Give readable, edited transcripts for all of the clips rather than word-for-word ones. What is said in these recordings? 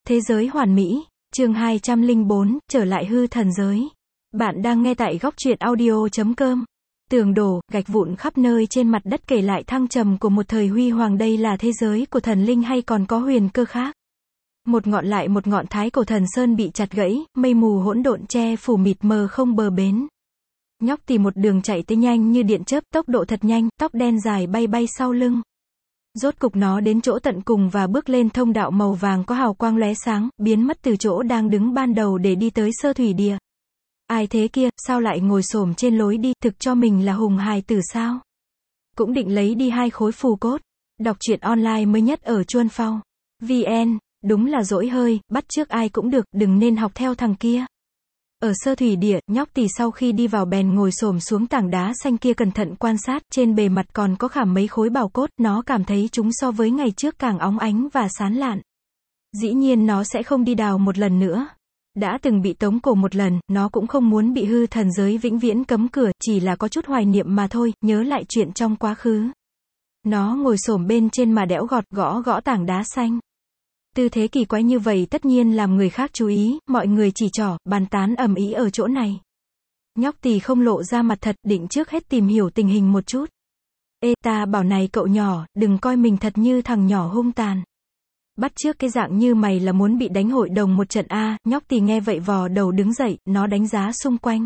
Thế giới hoàn mỹ, chương 204, trở lại hư thần giới. Bạn đang nghe tại góc truyện audio.com. Tường đổ, gạch vụn khắp nơi trên mặt đất kể lại thăng trầm của một thời huy hoàng. Đây là thế giới của thần linh hay còn có huyền cơ khác? Một ngọn lại một ngọn thái cổ thần sơn bị chặt gãy, mây mù hỗn độn che phủ mịt mờ không bờ bến. Nhóc tìm một đường chạy tới nhanh như điện chớp, tốc độ thật nhanh, tóc đen dài bay bay sau lưng. Rốt cục nó đến chỗ tận cùng và bước lên thông đạo màu vàng có hào quang lóe sáng, biến mất từ chỗ đang đứng ban đầu để đi tới sơ thủy địa. Ai thế kia, sao lại ngồi xổm trên lối đi, thực cho mình là hùng hài tử sao? Cũng định lấy đi 2 khối phù cốt. Đọc truyện online mới nhất ở Chuan Phao VN, đúng là dỗi hơi, bắt chước ai cũng được, đừng nên học theo thằng kia. Ở sơ thủy địa, nhóc tỳ sau khi đi vào bèn ngồi xổm xuống tảng đá xanh kia cẩn thận quan sát, trên bề mặt còn có khảm mấy khối bảo cốt, nó cảm thấy chúng so với ngày trước càng óng ánh và sáng lạn. Dĩ nhiên nó sẽ không đi đào một lần nữa. Đã từng bị tống cổ một lần, nó cũng không muốn bị hư thần giới vĩnh viễn cấm cửa, chỉ là có chút hoài niệm mà thôi, nhớ lại chuyện trong quá khứ. Nó ngồi xổm bên trên mà đẽo gọt, gõ gõ tảng đá xanh. Tư thế kỳ quái như vậy tất nhiên làm người khác chú ý, mọi người chỉ trỏ, bàn tán ầm ĩ ở chỗ này. Nhóc tỳ không lộ ra mặt thật, định trước hết tìm hiểu tình hình một chút. Ê, ta bảo này cậu nhỏ, đừng coi mình thật như thằng nhỏ hung tàn. Bắt trước cái dạng như mày là muốn bị đánh hội đồng một trận a. Nhóc tỳ nghe vậy vò đầu đứng dậy, nó đánh giá xung quanh.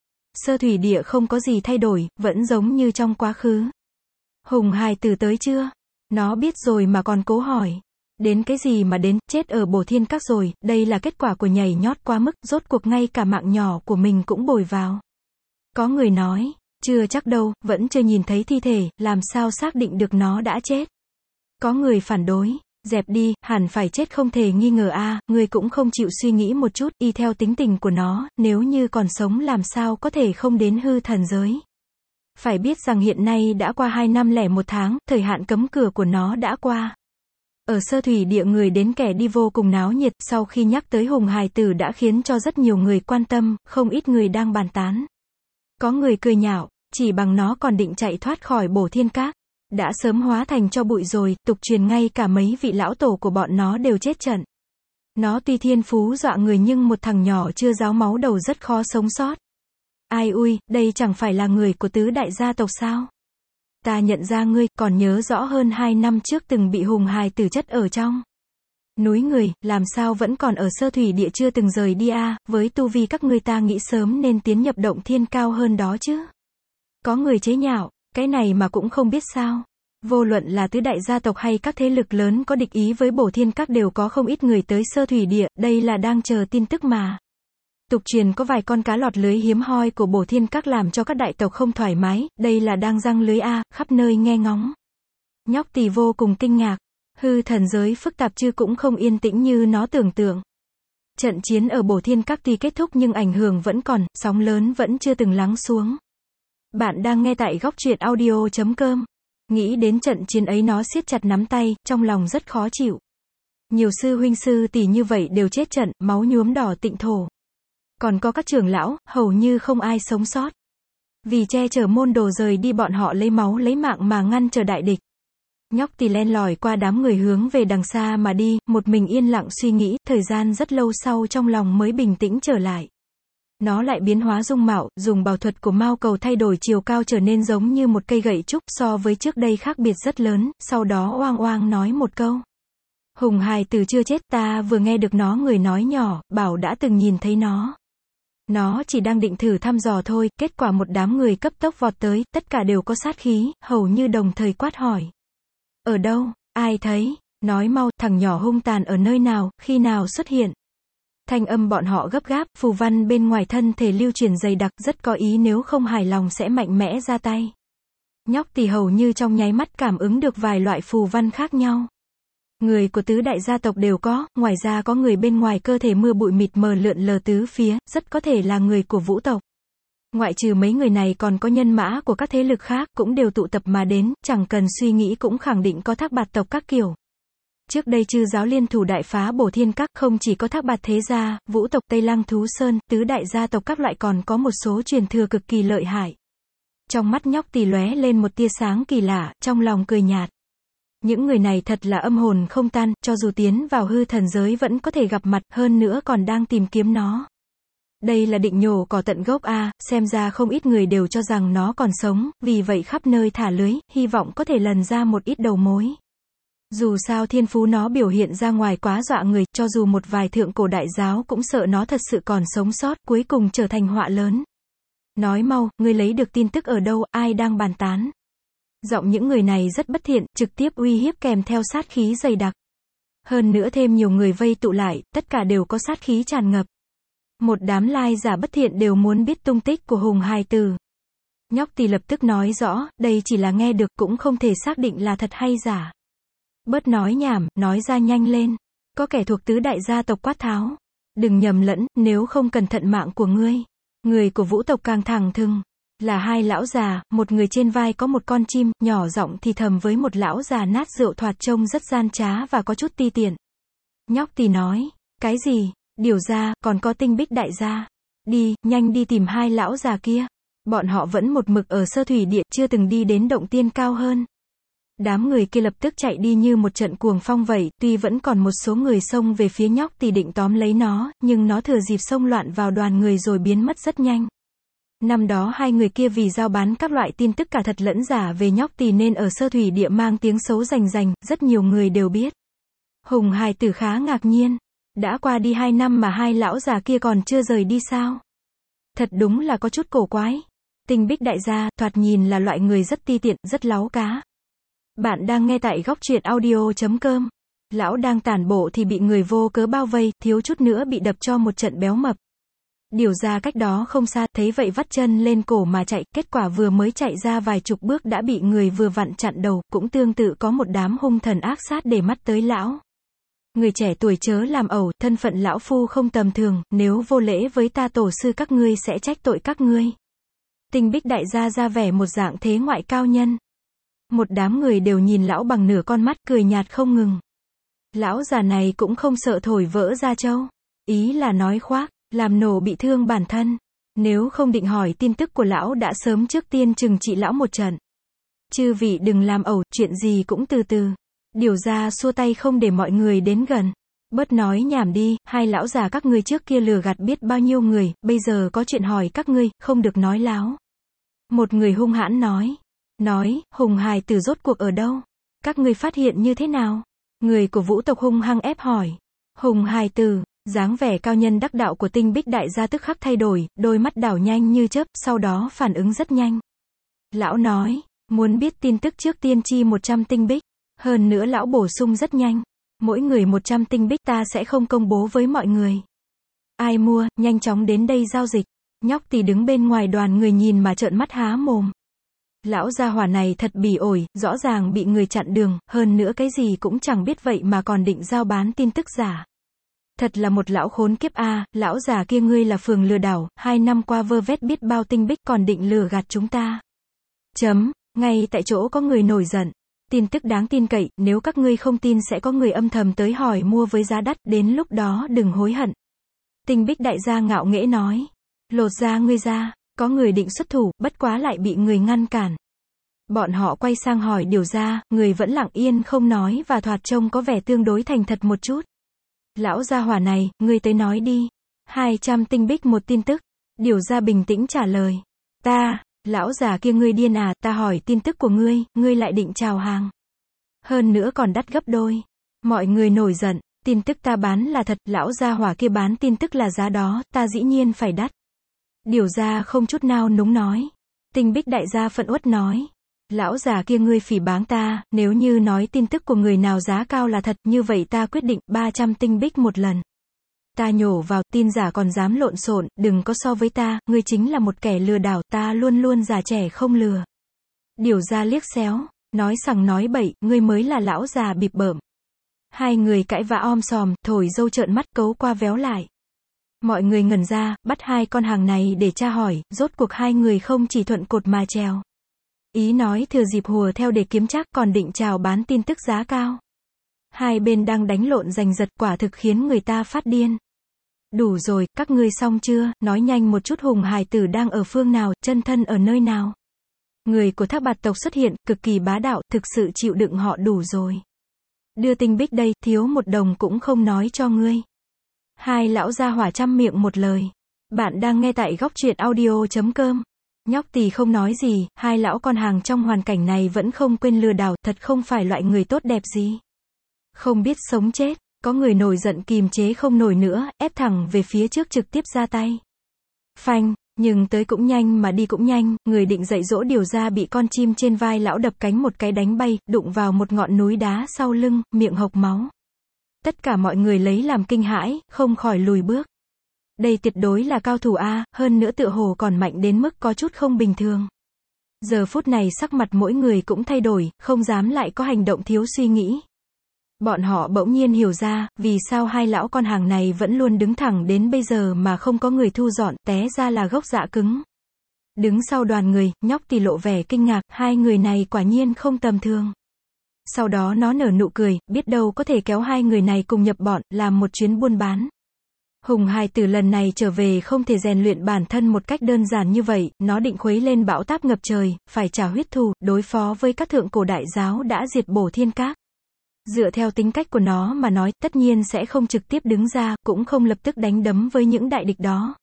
Sơ thủy địa không có gì thay đổi, vẫn giống như trong quá khứ. Hùng hài tử tới chưa? Nó biết rồi mà còn cố hỏi. Đến cái gì mà đến, chết ở Bổ Thiên Các rồi, đây là kết quả của nhảy nhót quá mức, rốt cuộc ngay cả mạng nhỏ của mình cũng bồi vào. Có người nói, chưa chắc đâu, vẫn chưa nhìn thấy thi thể, làm sao xác định được nó đã chết. Có người phản đối, dẹp đi, hẳn phải chết không thể nghi ngờ a. Người cũng không chịu suy nghĩ một chút, y theo tính tình của nó, nếu như còn sống làm sao có thể không đến hư thần giới. Phải biết rằng hiện nay đã qua 2 năm lẻ 1 tháng, thời hạn cấm cửa của nó đã qua. Ở sơ thủy địa người đến kẻ đi vô cùng náo nhiệt, sau khi nhắc tới hùng hài tử đã khiến cho rất nhiều người quan tâm, không ít người đang bàn tán. Có người cười nhạo, chỉ bằng nó còn định chạy thoát khỏi Bổ Thiên Các. Đã sớm hóa thành cho bụi rồi, tục truyền ngay cả mấy vị lão tổ của bọn nó đều chết trận. Nó tuy thiên phú dọa người nhưng một thằng nhỏ chưa ráo máu đầu rất khó sống sót. Ai ui, đây chẳng phải là người của tứ đại gia tộc sao? Ta nhận ra ngươi, còn nhớ rõ hơn 2 năm trước từng bị hùng hài tử chất ở trong núi người, làm sao vẫn còn ở sơ thủy địa chưa từng rời đi a. Với tu vi các ngươi ta nghĩ sớm nên tiến nhập động thiên cao hơn đó chứ. Có người chế nhạo, cái này mà cũng không biết sao. Vô luận là tứ đại gia tộc hay các thế lực lớn có địch ý với Bổ Thiên Các đều có không ít người tới sơ thủy địa, đây là đang chờ tin tức mà. Tục truyền có vài con cá lọt lưới hiếm hoi của Bổ Thiên Các làm cho các đại tộc không thoải mái, đây là đang giăng lưới a, khắp nơi nghe ngóng. Nhóc tỳ vô cùng kinh ngạc, hư thần giới phức tạp chứ cũng không yên tĩnh như nó tưởng tượng. Trận chiến ở Bổ Thiên Các tuy kết thúc nhưng ảnh hưởng vẫn còn, sóng lớn vẫn chưa từng lắng xuống. Bạn đang nghe tại góc truyện audio.com. Nghĩ đến trận chiến ấy nó siết chặt nắm tay, trong lòng rất khó chịu. Nhiều sư huynh sư tỷ như vậy đều chết trận, máu nhuốm đỏ tịnh thổ. Còn có các trưởng lão, hầu như không ai sống sót. Vì che chở môn đồ rời đi bọn họ lấy máu lấy mạng mà ngăn chờ đại địch. Nhóc tỳ len lỏi qua đám người hướng về đằng xa mà đi, một mình yên lặng suy nghĩ, thời gian rất lâu sau trong lòng mới bình tĩnh trở lại. Nó lại biến hóa dung mạo, dùng bảo thuật của Mao Cầu thay đổi chiều cao trở nên giống như một cây gậy trúc, so với trước đây khác biệt rất lớn, sau đó oang oang nói một câu. Hùng hài tử chưa chết, ta vừa nghe được nó người nói nhỏ, bảo đã từng nhìn thấy nó. Nó chỉ đang định thử thăm dò thôi, kết quả một đám người cấp tốc vọt tới, tất cả đều có sát khí, hầu như đồng thời quát hỏi. Ở đâu, ai thấy, nói mau, thằng nhỏ hung tàn ở nơi nào, khi nào xuất hiện. Thanh âm bọn họ gấp gáp, phù văn bên ngoài thân thể lưu truyền dày đặc, rất có ý nếu không hài lòng sẽ mạnh mẽ ra tay. Nhóc tỳ hầu như trong nháy mắt cảm ứng được vài loại phù văn khác nhau. Người của tứ đại gia tộc đều có, ngoài ra có người bên ngoài cơ thể mưa bụi mịt mờ lượn lờ tứ phía, rất có thể là người của Vũ tộc. Ngoại trừ mấy người này còn có nhân mã của các thế lực khác, cũng đều tụ tập mà đến, chẳng cần suy nghĩ cũng khẳng định có Thác Bạt tộc các kiểu. Trước đây chư giáo liên thủ đại phá Bổ Thiên Các, không chỉ có Thác Bạt thế gia, Vũ tộc Tây Lăng Thú Sơn, tứ đại gia tộc các loại còn có một số truyền thừa cực kỳ lợi hại. Trong mắt nhóc tỳ lóe lên một tia sáng kỳ lạ, trong lòng cười nhạt. Những người này thật là âm hồn không tan, cho dù tiến vào hư thần giới vẫn có thể gặp mặt, hơn nữa còn đang tìm kiếm nó. Đây là định nhổ cỏ tận gốc a, xem ra không ít người đều cho rằng nó còn sống, vì vậy khắp nơi thả lưới, hy vọng có thể lần ra một ít đầu mối. Dù sao thiên phú nó biểu hiện ra ngoài quá dọa người, cho dù một vài thượng cổ đại giáo cũng sợ nó thật sự còn sống sót, cuối cùng trở thành họa lớn. Nói mau, ngươi lấy được tin tức ở đâu, ai đang bàn tán? Giọng những người này rất bất thiện, trực tiếp uy hiếp kèm theo sát khí dày đặc. Hơn nữa thêm nhiều người vây tụ lại, tất cả đều có sát khí tràn ngập. Một đám lai giả bất thiện đều muốn biết tung tích của Hùng hài tử. Nhóc Tỳ lập tức nói rõ, đây chỉ là nghe được, cũng không thể xác định là thật hay giả. Bớt nói nhảm, nói ra nhanh lên. Có kẻ thuộc tứ đại gia tộc quát tháo. Đừng nhầm lẫn, nếu không cẩn thận mạng của ngươi. Người của Vũ tộc càng thẳng thừng. Là hai lão già, một người trên vai có một con chim, nhỏ giọng thì thầm với một lão già nát rượu thoạt trông rất gian trá và có chút ti tiện. Nhóc Tỳ nói, cái gì? Điều ra, còn có Tinh Bích đại gia. Đi, nhanh đi tìm hai lão già kia. Bọn họ vẫn một mực ở sơ thủy địa, chưa từng đi đến động tiên cao hơn. Đám người kia lập tức chạy đi như một trận cuồng phong vậy, tuy vẫn còn một số người xông về phía Nhóc Tỳ định tóm lấy nó, nhưng nó thừa dịp xông loạn vào đoàn người rồi biến mất rất nhanh. Năm đó hai người kia vì giao bán các loại tin tức cả thật lẫn giả về Nhóc Tỳ nên ở sơ thủy địa mang tiếng xấu rành rành, rất nhiều người đều biết. Hùng hài tử khá ngạc nhiên. Đã qua đi 2 năm mà hai lão già kia còn chưa rời đi sao? Thật đúng là có chút cổ quái. Tinh Bích đại gia, thoạt nhìn là loại người rất ti tiện, rất láu cá. Bạn đang nghe tại góc truyện audio.com. Lão đang tản bộ thì bị người vô cớ bao vây, thiếu chút nữa bị đập cho một trận béo mập. Điều ra cách đó không xa, thấy vậy vắt chân lên cổ mà chạy, kết quả vừa mới chạy ra vài chục bước đã bị người vừa vặn chặn đầu, cũng tương tự có một đám hung thần ác sát để mắt tới lão. Người trẻ tuổi chớ làm ẩu, thân phận lão phu không tầm thường, nếu vô lễ với ta tổ sư các ngươi sẽ trách tội các ngươi. Tinh Bích đại gia ra vẻ một dạng thế ngoại cao nhân. Một đám người đều nhìn lão bằng nửa con mắt, cười nhạt không ngừng. Lão già này cũng không sợ thổi vỡ da trâu. Ý là nói khoác, làm nổ bị thương bản thân. Nếu không định hỏi tin tức của lão đã sớm trước tiên trừng trị lão một trận. Chư vị đừng làm ẩu, chuyện gì cũng từ từ. Điều ra xua tay không để mọi người đến gần. Bớt nói nhảm đi, hai lão già các ngươi trước kia lừa gạt biết bao nhiêu người, bây giờ có chuyện hỏi các ngươi, không được nói láo. Một người hung hãn nói. Hùng hài tử rốt cuộc ở đâu? Các ngươi phát hiện như thế nào? Người của Vũ tộc hung hăng ép hỏi. Hùng hài tử, dáng vẻ cao nhân đắc đạo của Tinh Bích đại gia tức khắc thay đổi, đôi mắt đảo nhanh như chớp, sau đó phản ứng rất nhanh. Lão nói, muốn biết tin tức trước tiên chi 100 tinh bích. Hơn nữa lão bổ sung rất nhanh. Mỗi người 100 tinh bích ta sẽ không công bố với mọi người. Ai mua, nhanh chóng đến đây giao dịch. Nhóc Tỳ đứng bên ngoài đoàn người nhìn mà trợn mắt há mồm. Lão gia hỏa này thật bỉ ổi, rõ ràng bị người chặn đường, hơn nữa cái gì cũng chẳng biết vậy mà còn định giao bán tin tức giả. Thật là một lão khốn kiếp a, lão già kia ngươi là phường lừa đảo, 2 năm qua vơ vét biết bao tinh bích còn định lừa gạt chúng ta. Ngay tại chỗ có người nổi giận. Tin tức đáng tin cậy, nếu các ngươi không tin sẽ có người âm thầm tới hỏi mua với giá đắt, đến lúc đó đừng hối hận. Tinh Bích đại gia ngạo nghễ nói. Lột da ngươi ra, có người định xuất thủ, bất quá lại bị người ngăn cản. Bọn họ quay sang hỏi điều ra, người vẫn lặng yên không nói và thoạt trông có vẻ tương đối thành thật một chút. Lão gia hỏa này, ngươi tới nói đi. 200 tinh bích một tin tức. Điều ra bình tĩnh trả lời. Lão già kia ngươi điên à, ta hỏi tin tức của ngươi lại định chào hàng. Hơn nữa còn đắt gấp đôi. Mọi người nổi giận, tin tức ta bán là thật, lão gia hỏa kia bán tin tức là giá đó, ta dĩ nhiên phải đắt. Điều ra không chút nào núng nói. Tinh Bích đại gia phẫn uất nói. Lão già kia ngươi phỉ báng ta, nếu như nói tin tức của người nào giá cao là thật, như vậy ta quyết định 300 tinh bích một lần. Ta nhổ vào, tin giả còn dám lộn xộn, đừng có so với ta, ngươi chính là một kẻ lừa đảo, ta luôn luôn già trẻ không lừa. Điều ra liếc xéo, nói sằng nói bậy, ngươi mới là lão già bịp bợm. Hai người cãi vã om sòm, thổi dâu trợn mắt cấu qua véo lại. Mọi người ngẩn ra, bắt hai con hàng này để tra hỏi, rốt cuộc hai người không chỉ thuận cột mà trèo. Ý nói thừa dịp hùa theo để kiếm trác, còn định chào bán tin tức giá cao. Hai bên đang đánh lộn giành giật, quả thực khiến người ta phát điên. Đủ rồi, các ngươi xong chưa, nói nhanh một chút Hùng hài tử đang ở phương nào, chân thân ở nơi nào. Người của Thác Bạt tộc xuất hiện, cực kỳ bá đạo, thực sự chịu đựng họ đủ rồi. Đưa tinh bích đây, thiếu một đồng cũng không nói cho ngươi. Hai lão gia hỏa trăm miệng một lời. Bạn đang nghe tại góc truyện audio.com. Nhóc tỳ không nói gì, hai lão con hàng trong hoàn cảnh này vẫn không quên lừa đảo, thật không phải loại người tốt đẹp gì. Không biết sống chết, có người nổi giận kìm chế không nổi nữa, ép thẳng về phía trước trực tiếp ra tay. Phanh, nhưng tới cũng nhanh mà đi cũng nhanh, người định dạy dỗ điều ra bị con chim trên vai lão đập cánh một cái đánh bay, đụng vào một ngọn núi đá sau lưng, miệng hộc máu. Tất cả mọi người lấy làm kinh hãi, không khỏi lùi bước. Đây tuyệt đối là cao thủ A, hơn nữa tựa hồ còn mạnh đến mức có chút không bình thường. Giờ phút này sắc mặt mỗi người cũng thay đổi, không dám lại có hành động thiếu suy nghĩ. Bọn họ bỗng nhiên hiểu ra, vì sao hai lão con hàng này vẫn luôn đứng thẳng đến bây giờ mà không có người thu dọn, té ra là gốc dạ cứng. Đứng sau đoàn người, nhóc tỳ lộ vẻ kinh ngạc, hai người này quả nhiên không tầm thường. Sau đó nó nở nụ cười, biết đâu có thể kéo hai người này cùng nhập bọn, làm một chuyến buôn bán. Hùng hài tử lần này trở về không thể rèn luyện bản thân một cách đơn giản như vậy, nó định khuấy lên bão táp ngập trời, phải trả huyết thù, đối phó với các thượng cổ đại giáo đã diệt bổ thiên các. Dựa theo tính cách của nó mà nói, tất nhiên sẽ không trực tiếp đứng ra, cũng không lập tức đánh đấm với những đại địch đó.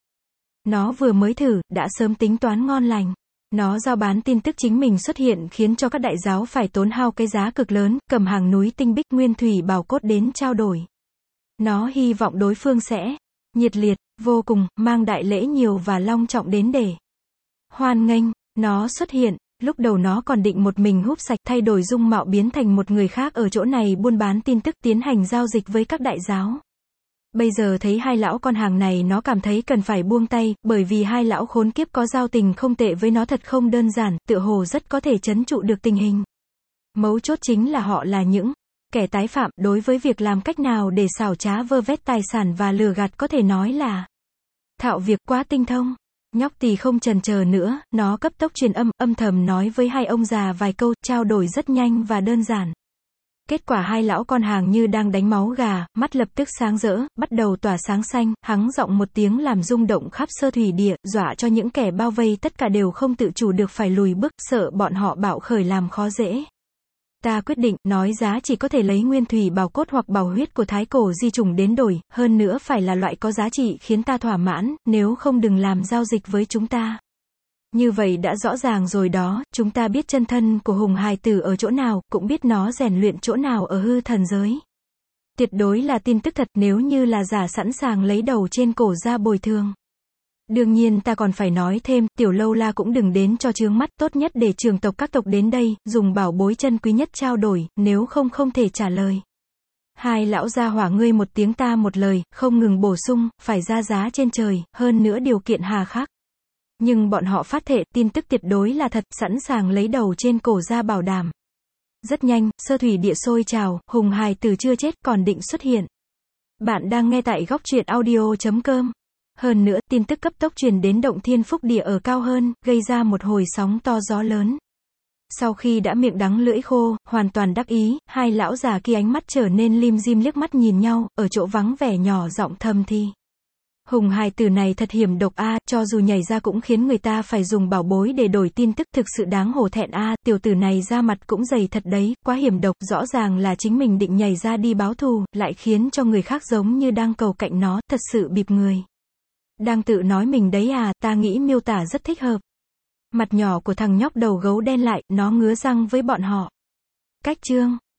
Nó vừa mới thử, đã sớm tính toán ngon lành. Nó giao bán tin tức chính mình xuất hiện khiến cho các đại giáo phải tốn hao cái giá cực lớn, cầm hàng núi tinh bích nguyên thủy bảo cốt đến trao đổi. Nó hy vọng đối phương sẽ nhiệt liệt, vô cùng, mang đại lễ nhiều và long trọng đến để hoan nghênh. Nó xuất hiện, lúc đầu nó còn định một mình húp sạch, thay đổi dung mạo biến thành một người khác ở chỗ này buôn bán tin tức, tiến hành giao dịch với các đại giáo. Bây giờ thấy hai lão con hàng này nó cảm thấy cần phải buông tay, bởi vì hai lão khốn kiếp có giao tình không tệ với nó thật không đơn giản, tựa hồ rất có thể trấn trụ được tình hình. Mấu chốt chính là họ là những kẻ tái phạm, đối với việc làm cách nào để xảo trá vơ vét tài sản và lừa gạt có thể nói là thạo việc quá tinh thông. Nhóc tỳ không chần chờ nữa, nó cấp tốc truyền âm thầm nói với hai ông già vài câu, trao đổi rất nhanh và đơn giản. Kết quả hai lão con hàng như đang đánh máu gà, mắt lập tức sáng rỡ, bắt đầu tỏa sáng xanh, hắng giọng một tiếng làm rung động khắp sơ thủy địa, dọa cho những kẻ bao vây tất cả đều không tự chủ được phải lùi bước, sợ bọn họ bạo khởi làm khó dễ. Ta quyết định, nói giá chỉ có thể lấy nguyên thủy bảo cốt hoặc bảo huyết của thái cổ di chủng đến đổi, hơn nữa phải là loại có giá trị khiến ta thỏa mãn, nếu không đừng làm giao dịch với chúng ta. Như vậy đã rõ ràng rồi đó, chúng ta biết chân thân của hùng hài tử ở chỗ nào, cũng biết nó rèn luyện chỗ nào ở hư thần giới. Tuyệt đối là tin tức thật, nếu như là giả sẵn sàng lấy đầu trên cổ ra bồi thường. Đương nhiên ta còn phải nói thêm, tiểu lâu la cũng đừng đến cho chướng mắt, tốt nhất để trường tộc các tộc đến đây, dùng bảo bối chân quý nhất trao đổi, nếu không không thể trả lời. Hai lão gia hỏa ngươi một tiếng ta một lời, không ngừng bổ sung, phải ra giá trên trời, hơn nữa điều kiện hà khắc. Nhưng bọn họ phát thệ, tin tức tuyệt đối là thật, sẵn sàng lấy đầu trên cổ ra bảo đảm. Rất nhanh, sơ thủy địa sôi trào, hùng hài tử chưa chết, còn định xuất hiện. Bạn đang nghe tại góc truyện audio.com. Hơn nữa, tin tức cấp tốc truyền đến động thiên phúc địa ở cao hơn, gây ra một hồi sóng to gió lớn. Sau khi đã miệng đắng lưỡi khô, hoàn toàn đắc ý, hai lão già kia ánh mắt trở nên lim dim liếc mắt nhìn nhau, ở chỗ vắng vẻ nhỏ giọng thầm thì. Hùng hài tử này thật hiểm độc a, cho dù nhảy ra cũng khiến người ta phải dùng bảo bối để đổi tin tức, thực sự đáng hổ thẹn a, tiểu tử này ra mặt cũng dày thật đấy, quá hiểm độc, rõ ràng là chính mình định nhảy ra đi báo thù, lại khiến cho người khác giống như đang cầu cạnh nó, thật sự bịp người. Đang tự nói mình đấy à, ta nghĩ miêu tả rất thích hợp. Mặt nhỏ của thằng nhóc đầu gấu đen lại, nó ngứa răng với bọn họ. Cách chương